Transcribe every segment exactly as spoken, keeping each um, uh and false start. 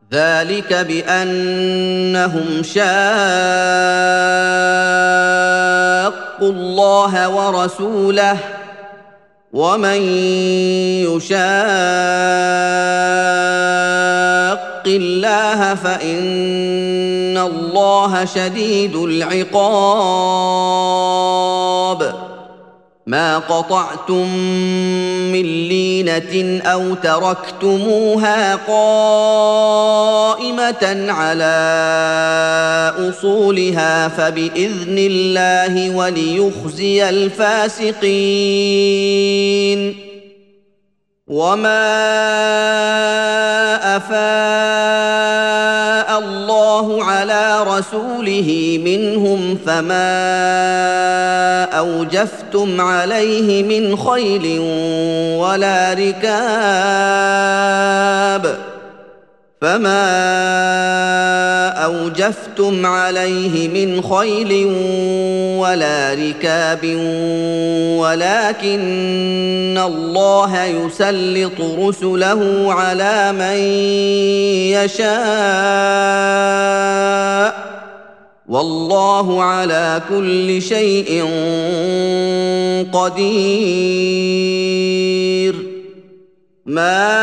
ذلك بأنهم شاقوا الله ورسوله ومن يشاق الله فإن الله شديد العقاب ما قطعتم من لينة أو تركتموها قائمة على أصولها فبإذن الله وليخزي الفاسقين وما أفاء الله على رسوله منهم فما أوجفتم عليه من خيل ولا ركاب فما أوجفتم عليه من خيل ولا ركاب ولكن الله يسلط رسله على من يشاء والله على كل شيء قدير ما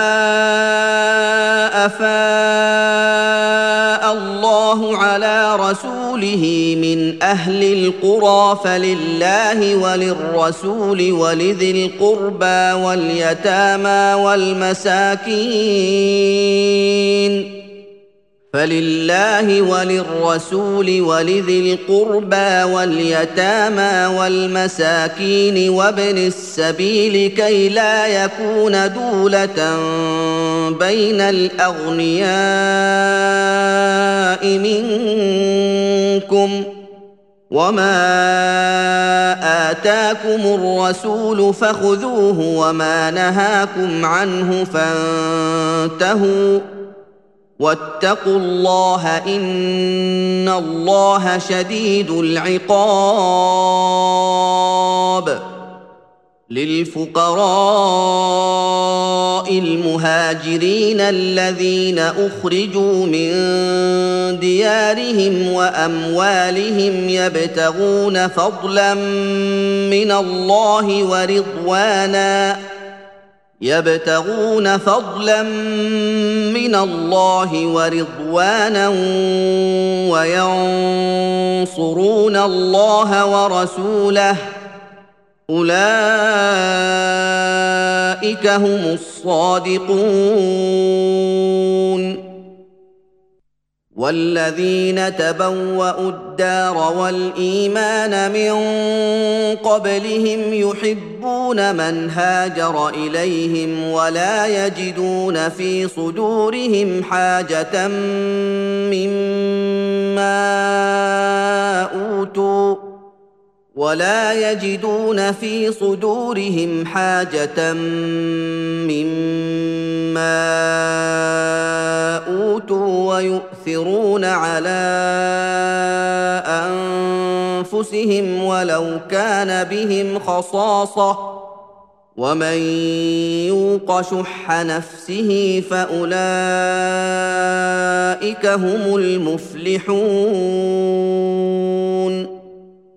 أفاء الله على رسوله من أهل القرى فلله وللرسول ولذي القربى واليتامى والمساكين فلله وللرسول ولذي القربى واليتامى والمساكين وابن السبيل كي لا يكون دولة بين الأغنياء منكم وما آتاكم الرسول فخذوه وما نهاكم عنه فانتهوا واتقوا الله إن الله شديد العقاب للفقراء المهاجرين الذين أخرجوا من ديارهم وأموالهم يبتغون فضلا من الله ورضوانا يبتغون فضلا من الله ورضوانا وينصرون الله ورسوله أولئك هم الصادقون والذين تبوأوا الدار والإيمان من قبلهم يحبون من هاجر إليهم ولا يجدون في صدورهم حاجة مما أوتوا ولا يجدون في صدورهم حاجة مما أوتوا ويؤثرون على أنفسهم ولو كان بهم خصاصة ومن يوق شح نفسه فأولئك هم المفلحون